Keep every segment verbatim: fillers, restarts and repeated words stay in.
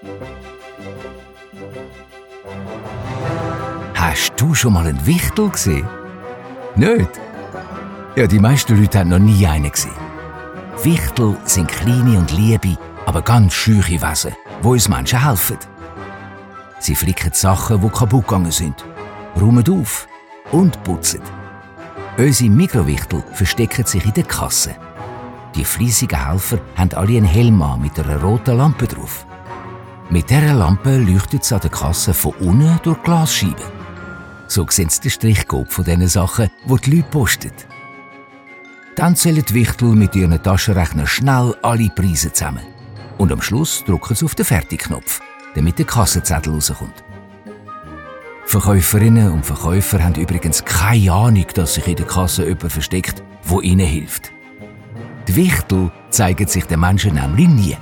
Hast du schon mal einen Wichtel gesehen? Nicht? Ja, die meisten Leute haben noch nie einen gesehen. Wichtel sind kleine und liebe, aber ganz scheuche Wesen, die uns Menschen helfen. Sie flicken Sachen, die kaputt gegangen sind, räumen auf und putzen. Unsere Mikrowichtel verstecken sich in der Kasse. Die fleissigen Helfer haben alle einen Helm an mit einer roten Lampe drauf. Mit dieser Lampe leuchtet es an der Kasse von unten durch Glasscheiben. So sehen sie den Strichcode von diesen Sachen, die die Leute posten. Dann zählen die Wichtel mit ihren Taschenrechner schnell alle Preise zusammen. Und am Schluss drücken sie auf den Fertigknopf, damit der Kassenzettel rauskommt. Verkäuferinnen und Verkäufer haben übrigens keine Ahnung, dass sich in der Kasse jemand versteckt, der ihnen hilft. Die Wichtel zeigen sich den Menschen nämlich nie.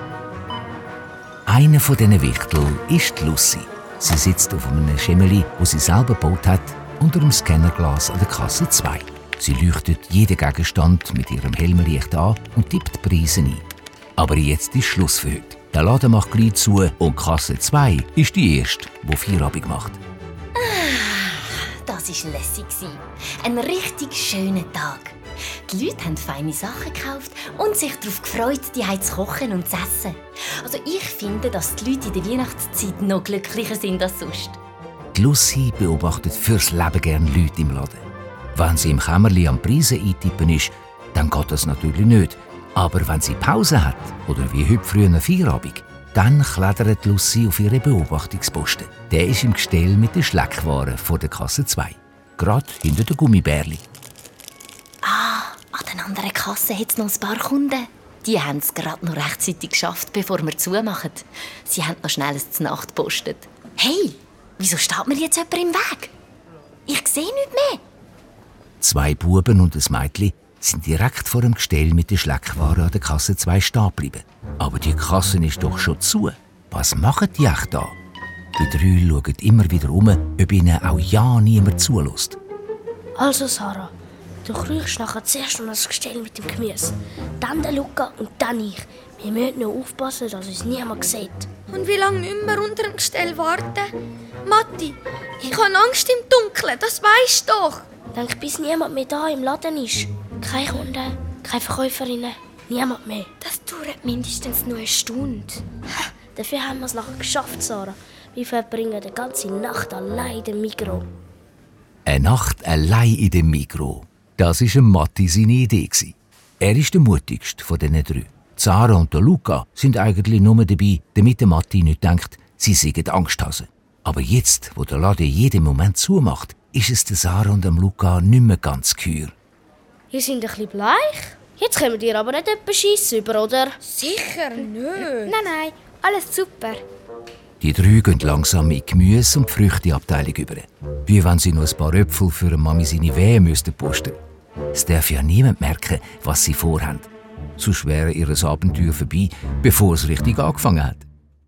Einer von diesen Wichteln ist Lucy. Sie sitzt auf einem Schemmeli, das sie selber gebaut hat, unter dem Scannerglas an der Kasse zwei. Sie leuchtet jeden Gegenstand mit ihrem Helmlicht an und tippt die Preise ein. Aber jetzt ist Schluss für heute. Der Laden macht gleich zu und Kasse zwei ist die erste, die Feierabend macht. Das war lässig. Ein richtig schöner Tag. Die Leute haben feine Sachen gekauft und sich darauf gefreut, die zu kochen und zu essen. Also ich finde, dass die Leute in der Weihnachtszeit noch glücklicher sind als sonst. Die Lucy beobachtet fürs Leben gerne Leute im Laden. Wenn sie im Kämmerli am Preise eintippen ist, dann geht das natürlich nicht. Aber wenn sie Pause hat, oder wie heute früh am Feierabend, dann klettert Lucy auf ihre Beobachtungsposten. Der ist im Gestell mit den Schleckwaren vor der Kasse zwei. Gerade hinter den Gummibärli. Ah, an der anderen Kasse hat es noch ein paar Kunden. Die haben es gerade noch rechtzeitig geschafft, bevor wir zumachen. Sie haben noch schnell eine Nacht gepostet. Hey, wieso steht mir jetzt jemand im Weg? Ich sehe nichts mehr. Zwei Buben und ein Mädchen sind direkt vor dem Gestell mit den Schleckwaren an der Kasse zwei stehen geblieben. Aber die Kasse ist doch schon zu. Was machen die echt da? Die drei schauen immer wieder um, ob ihnen auch ja niemand zulässt. Also Sarah, du kriegst nachher zuerst noch das Gestell mit dem Gemüse. Dann der Luca und dann ich. Wir müssen noch aufpassen, dass uns niemand sieht. Und wie lange müssen wir unter dem Gestell warten? Matti, ich habe Angst im Dunkeln, das weisst du doch. Denk, bis niemand mehr da im Laden ist. Keine Kunden, keine Verkäuferinnen, niemand mehr. Das dauert mindestens nur eine Stunde. Dafür haben wir es nachher geschafft, Sarah. Wir verbringen die ganze Nacht allein in dem Migros. Eine Nacht allein in dem Migros. Das war Matti seine Idee. Er ist der mutigste von diesen drei. Sarah und der Luca sind eigentlich nur dabei, damit der Matti nicht denkt, sie seien Angsthasen. Aber jetzt, wo der Laden jeden Moment zumacht, ist es der Sarah und dem Luca nicht mehr ganz geheuer. Ihr seid ein bisschen bleich. Jetzt kommen ihr aber nicht etwa schiessen über, oder? Sicher nicht. Nein, nein, alles super. Die drei gehen langsam in die Gemüse- und Früchteabteilung über. Wie wenn sie noch ein paar Äpfel für Mami seine Wehen müssten posten. Es darf ja niemand merken, was sie vorhaben. Sonst wäre ihr Abenteuer vorbei, bevor es richtig angefangen hat.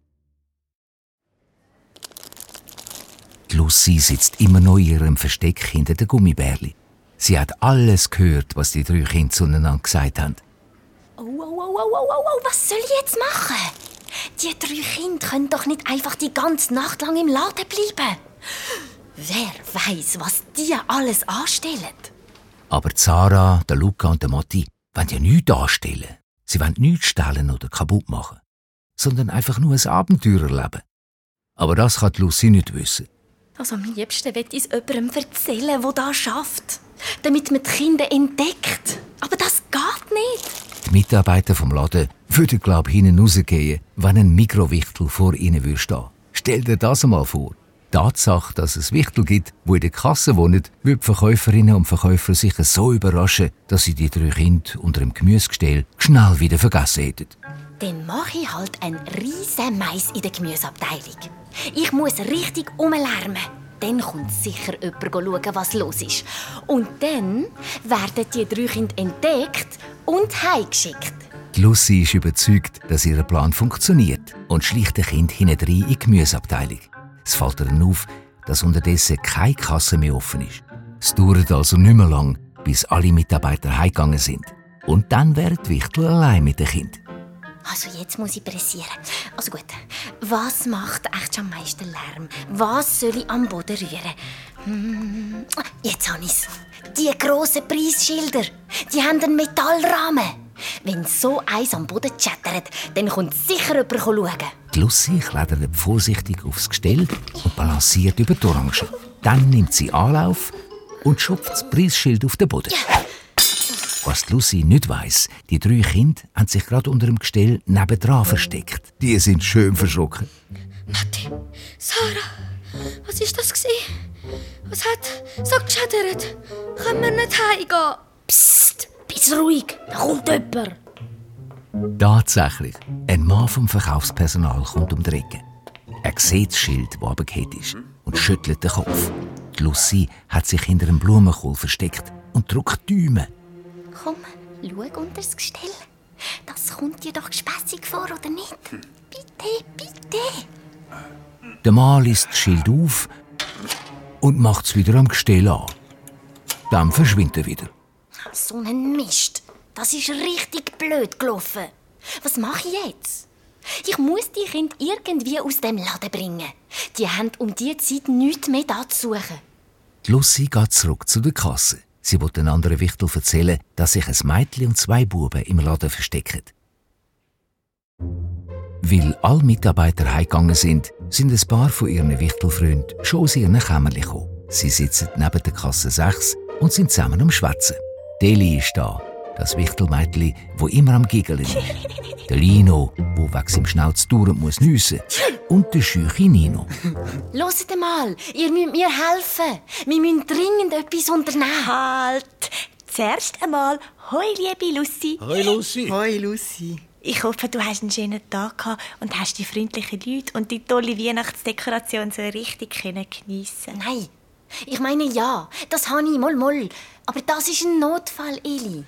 Die Lucy sitzt immer noch in ihrem Versteck hinter den Gummibärli. Sie hat alles gehört, was die drei Kinder zueinander gesagt haben. Oh, oh, oh, oh, oh, oh, was soll ich jetzt machen? Die drei Kinder können doch nicht einfach die ganze Nacht lang im Laden bleiben. Wer weiß, was die alles anstellen? Aber Sarah, der Luca und der Matti wollen ja nichts anstellen. Sie wollen nichts stehlen oder kaputt machen, sondern einfach nur ein Abenteuer erleben. Aber das kann die Lucy nicht wissen. Also am liebsten will ich es jemandem erzählen, der da schafft, damit man die Kinder entdeckt. Aber das geht nicht. Die Mitarbeiter vom Laden würden, glaube ich, hinten rausgehen, wenn ein Mikrowichtel vor ihnen würde stehen. Stell dir das einmal vor. Die Tatsache, dass es Wichtel gibt, die in der Kasse wohnen, würde Verkäuferinnen und Verkäufer sicher so überraschen, dass sie die drei Kinder unter dem Gemüsegestell schnell wieder vergessen hätten. Dann mache ich halt einen riesen Mais in der Gemüseabteilung. Ich muss richtig umlärmen. Dann kommt sicher jemand schauen, was los ist. Und dann werden die drei Kinder entdeckt und heimgeschickt. Die Lucy ist überzeugt, dass ihr Plan funktioniert und schleicht das Kind hinten in die Gemüseabteilung. Es fällt ihr auf, dass unterdessen keine Kasse mehr offen ist. Es dauert also nicht mehr lang, bis alle Mitarbeiter heimgegangen sind. Und dann wären die Wichtel allein mit dem Kind. Also jetzt muss ich pressieren. Also gut, was macht echt am meisten Lärm? Was soll ich am Boden rühren? Hm, jetzt habe ich es. Die grossen Preisschilder, die haben einen Metallrahmen. Wenn so eins am Boden chattert, dann kommt sicher jemand schauen. Die Lucy klettert vorsichtig aufs Gestell und balanciert über die Orangen. Dann nimmt sie Anlauf und schupft das Preisschild auf den Boden. Was die Lucy nicht weiss, die drei Kinder haben sich gerade unter dem Gestell nebendran versteckt. Die sind schön verschrocken. Matti, Sarah, was war das? Was hat so geschattert? Können wir nicht heimgehen? Psst, bist ruhig, da kommt jemand. Tatsächlich, ein Mann vom Verkaufspersonal kommt um die Ecke. Er sieht das Schild, das runtergefallen ist, und schüttelt den Kopf. Die Lucy hat sich hinter einem Blumenkohl versteckt und drückt die Däume. Komm, schau unter das Gestell. Das kommt dir doch gespässig vor, oder nicht? Bitte, bitte. Der Mann liest das Schild auf und macht es wieder am Gestell an. Dann verschwindet er wieder. So ein Mist. Das ist richtig blöd gelaufen. Was mache ich jetzt? Ich muss die Kinder irgendwie aus dem Laden bringen. Die haben um diese Zeit nichts mehr da zu suchen. Die Lucy geht zurück zu der Kasse. Sie will den anderen Wichtel erzählen, dass sich ein Mädchen und zwei Buben im Laden verstecken. Weil alle Mitarbeiter heimgegangen sind, sind ein paar von ihren Wichtelfreunden schon aus ihren Kämmerchen gekommen. Sie sitzen neben der Kasse sechs und sind zusammen am Schwätzen. Deli ist da, das Wichtelmädchen, das immer am Giggeln ist. Der Lino, der wegen seinem Schnauz dauernd muss niessen. Und der scheuche Nino. Hört mal, ihr müsst mir helfen. Wir müssen dringend etwas unternehmen. Halt! Zuerst einmal, hoi liebe Lucy. Hoi Lucy. Hoi Lucy. Ich hoffe, du hast einen schönen Tag gehabt und hast die freundlichen Leute und die tolle Weihnachtsdekoration so richtig geniessen. Nein, ich meine ja, das habe ich, moll moll. Aber das ist ein Notfall, Eli.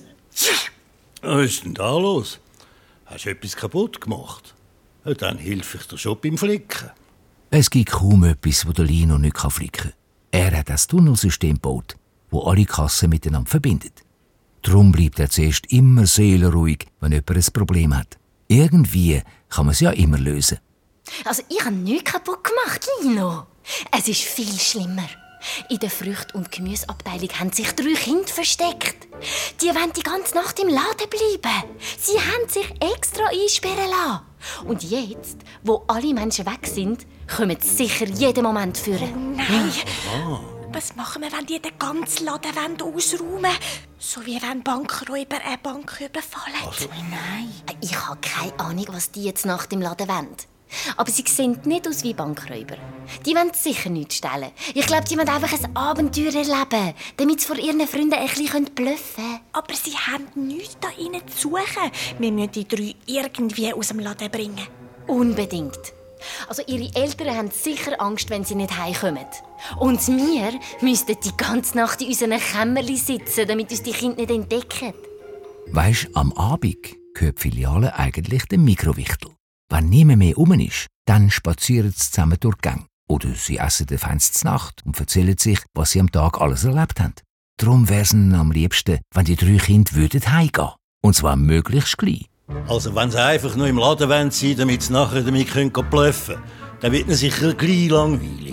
Was ist denn da los? Hast du etwas kaputt gemacht? Ja, dann helfe ich dir schon beim Flicken. Es gibt kaum etwas, das der Lino nicht flicken kann. Er hat das Tunnelsystem gebaut, das alle Kassen miteinander verbindet. Darum bleibt er zuerst immer seelenruhig, wenn jemand ein Problem hat. Irgendwie kann man es ja immer lösen. Also ich habe nichts kaputt gemacht, Lino. Es ist viel schlimmer. In der Frücht- und Gemüseabteilung haben sich drei Kinder versteckt. Die wollen die ganze Nacht im Laden bleiben. Sie haben sich extra einsperren lassen. Und jetzt, wo alle Menschen weg sind, kommen sie sicher jeden Moment führen. Nein! Oh. Was machen wir, wenn die den ganzen Laden ausräumen wollen? So wie wenn Bankräuber eine Bank überfallen. Also. Nein. Ich habe keine Ahnung, was die jetzt nach dem Laden wollen. Aber sie sehen nicht aus wie Bankräuber. Die wollen sicher nichts stehlen. Ich glaube, die wollen einfach ein Abenteuer erleben, damit sie vor ihren Freunden ein bisschen bluffen können. Aber sie haben nichts da innen zu suchen. Wir müssen die drei irgendwie aus dem Laden bringen. Unbedingt. Also ihre Eltern haben sicher Angst, wenn sie nicht heimkommen. Und wir müssten die ganze Nacht in unseren Kämmerchen sitzen, damit uns die Kinder nicht entdecken. Weisst, am Abend gehört die Filiale eigentlich dem Mikrowichtel. Wenn niemand mehr rum ist, dann spazieren sie zusammen durch die Gänge. Oder sie essen den Fenster zur Nacht und erzählen sich, was sie am Tag alles erlebt haben. Darum wäre es ihnen am liebsten, wenn die drei Kinder würden heimgehen. Und zwar möglichst gleich. Also wenn sie einfach nur im Laden sein wollen, damit sie nachher damit bluffen können, dann wird ihnen sicher gleich langweilig.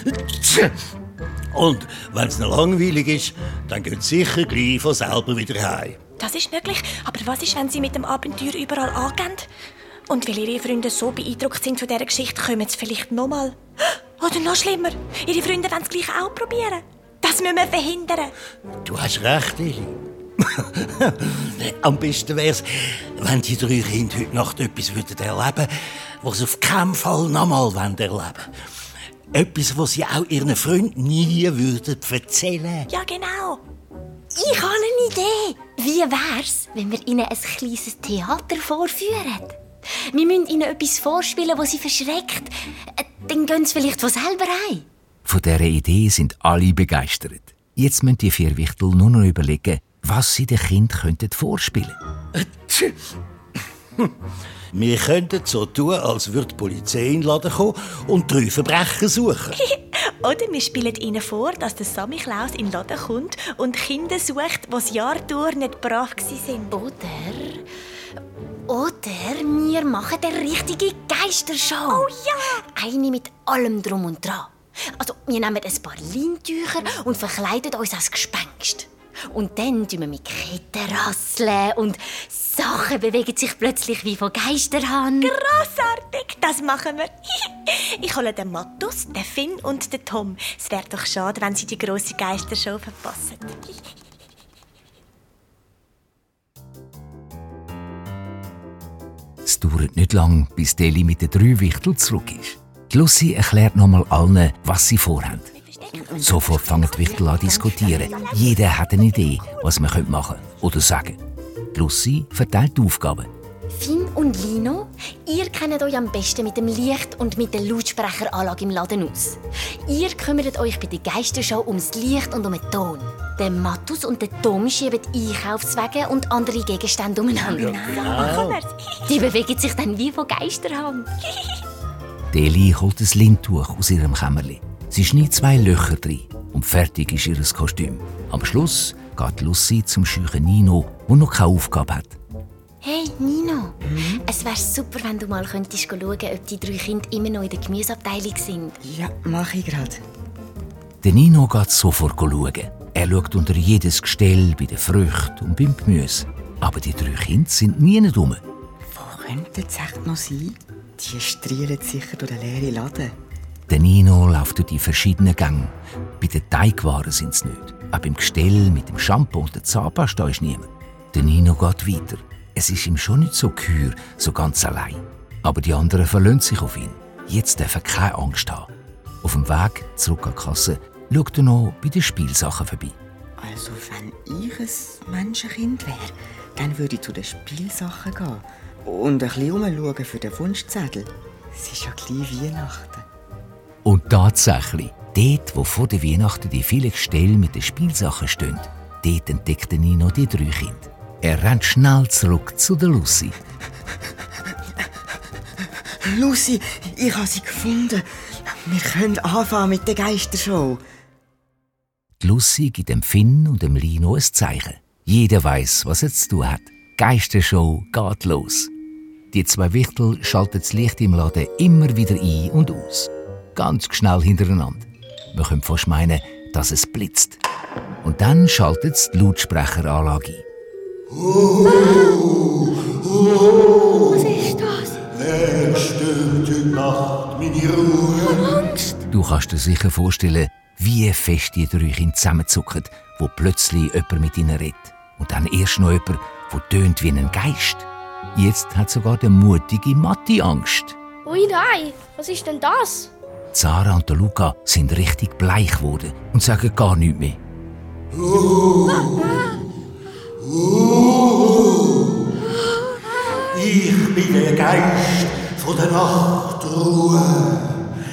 Und wenn es noch langweilig ist, dann gehen sie sicher gleich von selber wieder heim. Das ist möglich, aber was ist, wenn sie mit dem Abenteuer überall angehen? Und weil ihre Freunde so beeindruckt sind von dieser Geschichte, kommen sie vielleicht noch mal. Oder noch schlimmer, ihre Freunde wollen es gleich auch probieren. Das müssen wir verhindern. Du hast recht, Eli. Am besten wäre es, wenn die drei Kinder heute Nacht etwas erleben würden, was sie auf keinen Fall nochmal erleben wollen. Etwas, was sie auch ihren Freunden nie würden erzählen. Ja, genau. Ich habe eine Idee. Wie wär's, wenn wir ihnen ein kleines Theater vorführen? Wir müssen ihnen etwas vorspielen, das sie verschreckt. Dann gehen sie vielleicht von selber heim. Von dieser Idee sind alle begeistert. Jetzt müssen die vier Wichtel nur noch überlegen, was sie den Kindern vorspielen könnten. Wir könnten so tun, als würde die Polizei in den Laden kommen und drei Verbrecher suchen. Oder wir spielen ihnen vor, dass der Sammy Klaus in den Laden kommt und Kinder sucht, die das Jahr durch nicht brav waren. Oder... Oder wir machen eine richtige Geistershow. Oh ja! Eine mit allem Drum und Dran. Also, wir nehmen ein paar Leintücher und verkleiden uns als Gespenst. Und dann tun wir mit Ketten rasseln und Sachen bewegen sich plötzlich wie von Geisterhand. Grossartig, das machen wir. Ich hole den Mattus, den Finn und den Tom. Es wäre doch schade, wenn sie die grosse Geistershow verpassen. Es dauert nicht lang, bis Deli mit den drei Wichteln zurück ist. Die Lucy erklärt nochmal allen, was sie vorhaben. Sofort fangen die Wichtel an zu diskutieren. Jeder hat eine Idee, was man machen könnte oder sagen. Die Lucy verteilt die Aufgaben. Finn und Lino, ihr kennt euch am besten mit dem Licht und mit der Lautsprecheranlage im Laden aus. Ihr kümmert euch bei der Geistershow ums Licht und um den Ton. Der Mattus und der Tom schieben Einkaufswagen und andere Gegenstände umeinander. Machen wir's. Die bewegen sich dann wie von Geisterhand. Deli holt ein Lindtuch aus ihrem Kämmerli. Sie schneidet zwei Löcher drin und fertig ist ihr Kostüm. Am Schluss geht Lucy zum scheuchen Nino, der noch keine Aufgabe hat. Hey Nino, mhm. es wäre super, wenn du mal könntest schauen, ob die drei Kinder immer noch in der Gemüseabteilung sind. Ja, mach ich gerade. Der Nino geht sofort schauen. Er schaut unter jedes Gestell, bei den Früchten und beim Gemüse. Aber die drei Kinder sind nie rum. Wo könnte es echt noch sein? Die strielen sicher durch den leeren Laden. Der Nino läuft durch die verschiedenen Gänge. Bei den Teigwaren sind sie nicht. Auch beim Gestell mit dem Shampoo und der Zahnpasta ist niemand. Der Nino geht weiter. Es ist ihm schon nicht so geheuer, so ganz allein. Aber die anderen verlassen sich auf ihn. Jetzt darf er keine Angst haben. Auf dem Weg zurück an die Kasse schaut er noch bei den Spielsachen vorbei. Also, wenn ich ein Menschenkind wäre, dann würde ich zu den Spielsachen gehen und ein bisschen umschauen für den Wunschzettel. Es ist ja gleich Weihnachten. Und tatsächlich, dort, wo vor der Weihnachten die vielen Gestelle mit den Spielsachen stehen, dort entdeckt Nino die drei Kinder. Er rennt schnell zurück zu der Lucy. Lucy, ich habe sie gefunden. Wir können anfangen mit der Geistershow. Die Lucy gibt dem Finn und dem Lino ein Zeichen. Jeder weiss, was er zu tun hat. Die Geistershow geht los. Die zwei Wichtel schalten das Licht im Laden immer wieder ein und aus. Ganz schnell hintereinander. Man könnte fast meinen, dass es blitzt. Und dann schaltet es die Lautsprecheranlage ein. Oh, oh, Was ist das? wer stört heute Nacht meine Ruhe? Angst! Du kannst dir sicher vorstellen, wie fest die drei Kinder zusammenzucken, wo plötzlich jemand mit ihnen redet. Und dann erst noch jemand, der tönt wie ein Geist. Jetzt hat sogar der mutige Matti Angst. Ui nein, was ist denn das? Sarah und der Luca sind richtig bleich geworden und sagen gar nichts mehr. Oh, oh, ich bin der Geist von der Nachtruhe.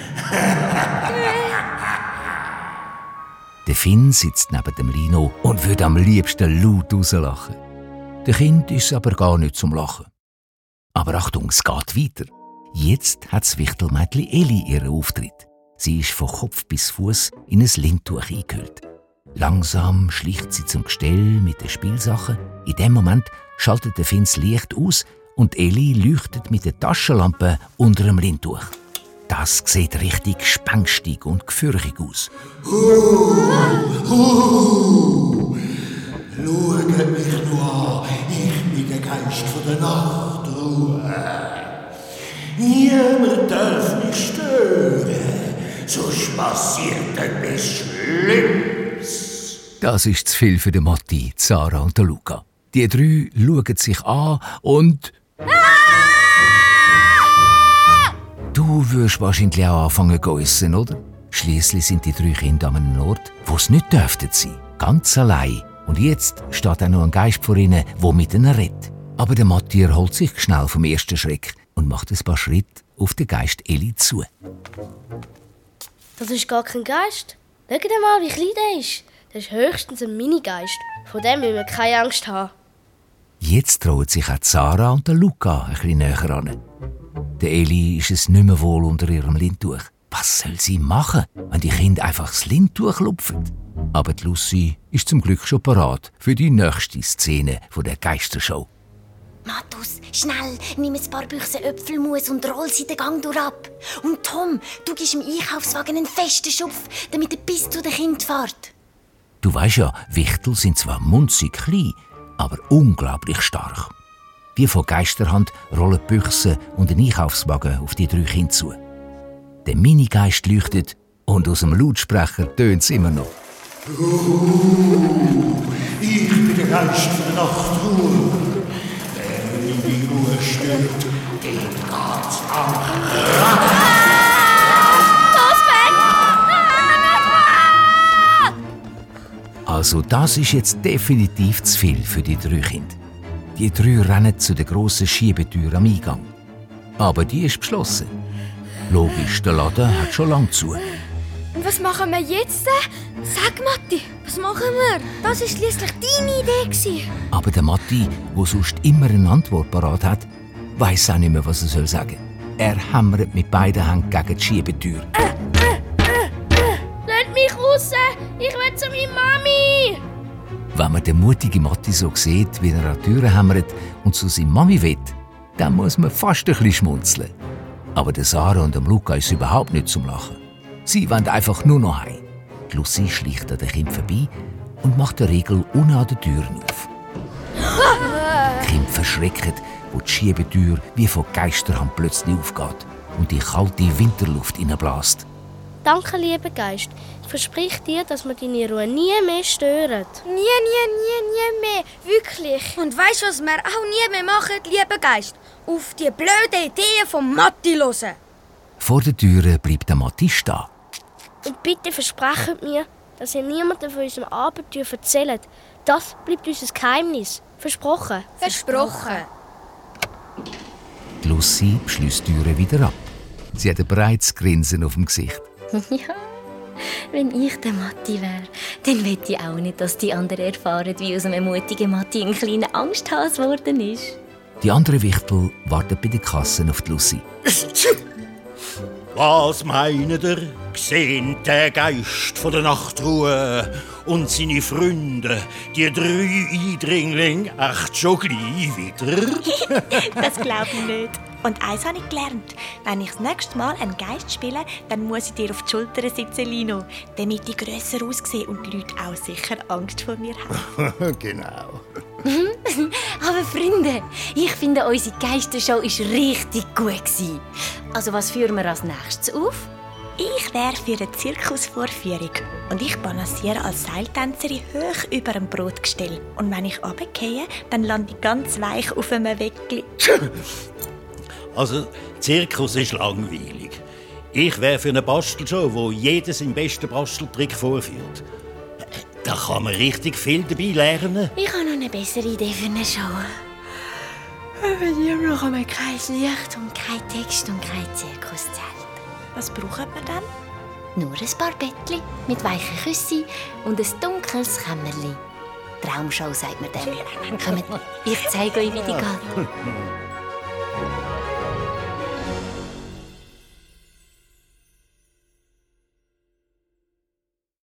Der Finn sitzt neben dem Lino und würde am liebsten laut rauslachen. Der Kind ist aber gar nicht zum Lachen. Aber Achtung, es geht weiter. Jetzt hat das Wichtelmädchen Eli ihren Auftritt. Sie ist von Kopf bis Fuß in ein Lindtuch eingehüllt. Langsam schleicht sie zum Gestell mit den Spielsachen. In dem Moment schaltet der Finn das Licht aus und Eli leuchtet mit der Taschenlampe unter dem Lindtuch. Das sieht richtig gespenstig und gefürchtig aus. Oh, oh, schaut mich nur an, ich bin der Geist von der Nachtruhe. Niemand darf mich stören, sonst passiert etwas Schlimmes. Das ist zu viel für den Matti, Sarah und den Luca. Die drei schauen sich an und... Du würdest wahrscheinlich auch anfangen zu essen, oder? Schliesslich sind die drei Kinder an einem Ort, wo es nicht dürften sein. Ganz allein. Und jetzt steht auch noch ein Geist vor ihnen, der mit ihnen redet. Aber der Matti erholt sich schnell vom ersten Schreck und macht ein paar Schritte auf den Geist Eli zu. Das ist gar kein Geist. Schaut mal, wie klein der ist. Das ist höchstens ein Minigeist. Von dem müssen wir keine Angst haben. Jetzt trauen sich auch Sarah und der Luca ein bisschen näher ran. Der Eli ist es nicht mehr wohl unter ihrem Lindtuch. Was soll sie machen, wenn die Kinder einfach das Lindtuch lupfen? Aber die Lucy ist zum Glück schon parat für die nächste Szene der Geistershow. Matthäus, schnell, nimm ein paar Büchsen Äpfelmus und roll sie den Gang durch ab. Und Tom, du gibst im Einkaufswagen einen festen Schupf, damit er bis zu den Kind fährt. Du weisst ja, Wichtel sind zwar munzig klein, aber unglaublich stark. Wie von Geisterhand rollen die Büchsen und ein Einkaufswagen auf die drei Kinder zu. Der Minigeist leuchtet und aus dem Lautsprecher tönt es immer noch. Uh, ich bin der Geist der Nachtruhe. Wer meine Ruhe stört, den geht's am Los weg! Also das ist jetzt definitiv zu viel für die drei Kinder. Die drei rennen zu der grossen Schiebetür am Eingang. Aber die ist geschlossen. Logisch, der Laden hat schon lange zu. Und was machen wir jetzt? Sag, Matti, was machen wir? Das war schliesslich deine Idee. Aber der Matti, der sonst immer eine Antwort parat hat, weiss auch nicht mehr, was er soll sagen. Er hämmert mit beiden Händen gegen die Schiebetür. Lasst mich raus! Ich will zu meiner Mami! Wenn man den mutigen Matti so sieht, wie er an die Türe hämmert und zu seiner Mami will, dann muss man fast ein bisschen schmunzeln. Aber der Sarah und dem Luca ist überhaupt nicht zum Lachen. Sie wollen einfach nur noch heim. Die Lucy schleicht an den Kind vorbei und macht den Riegel unten an den Türen auf. Die Kinder verschrecken, wo die Schiebetür wie von Geisterhand plötzlich aufgeht und die kalte Winterluft hineinbläst. Danke, lieber Geist. Ich verspreche dir, dass wir deine Ruhe nie mehr stören. Nie, nie, nie, nie mehr. Wirklich. Und weißt du, was wir auch nie mehr machen, lieber Geist? Auf die blöden Ideen von Matti hören. Vor der Tür bleibt der Matti stehen. Und bitte versprecht mir, dass ihr niemandem von unserem Abenteuer erzählt. Das bleibt unser Geheimnis. Versprochen. Versprochen. Die Lucy schließt die Türe wieder ab. Sie hat ein breites Grinsen auf dem Gesicht. Ja, wenn ich der Matti wäre, dann möchte ich auch nicht, dass die anderen erfahren, wie aus einem mutigen Matti ein kleiner Angsthase geworden ist. Die anderen Wichtel warten bei der Kasse auf die Lucy. Was meint ihr? Gesehen der Geist von der Nachtruhe und seine Freunde, die drei Eindringlinge, echt schon gleich wieder? Das glaube ich nicht. Und eins habe ich gelernt. Wenn ich das nächste Mal einen Geist spiele, dann muss ich dir auf die Schulter sitzen, Lino, damit ich grösser aussehe und die Leute auch sicher Angst vor mir haben. Genau. Aber Freunde, ich finde, unsere Geistershow war richtig gut. Also was führen wir als nächstes auf? Ich wäre für eine Zirkusvorführung und ich balanciere als Seiltänzerin hoch über einem Brotgestell. Und wenn ich runtergehe, dann lande ich ganz weich auf einem Weckli. Also, Zirkus ist langweilig. Ich wäre für eine Bastelshow, wo jeder seinen besten Basteltrick vorführt. Da kann man richtig viel dabei lernen. Ich habe noch eine bessere Idee für eine Show. Wenn ihr noch einmal kein Licht und kein Text und kein Zirkuszelt. Was braucht man dann? Nur ein paar Bettchen mit weichen Küssen und ein dunkles Kämmerchen. Traumschau sagt man dem. Kommt, ich zeige euch, wie die geht.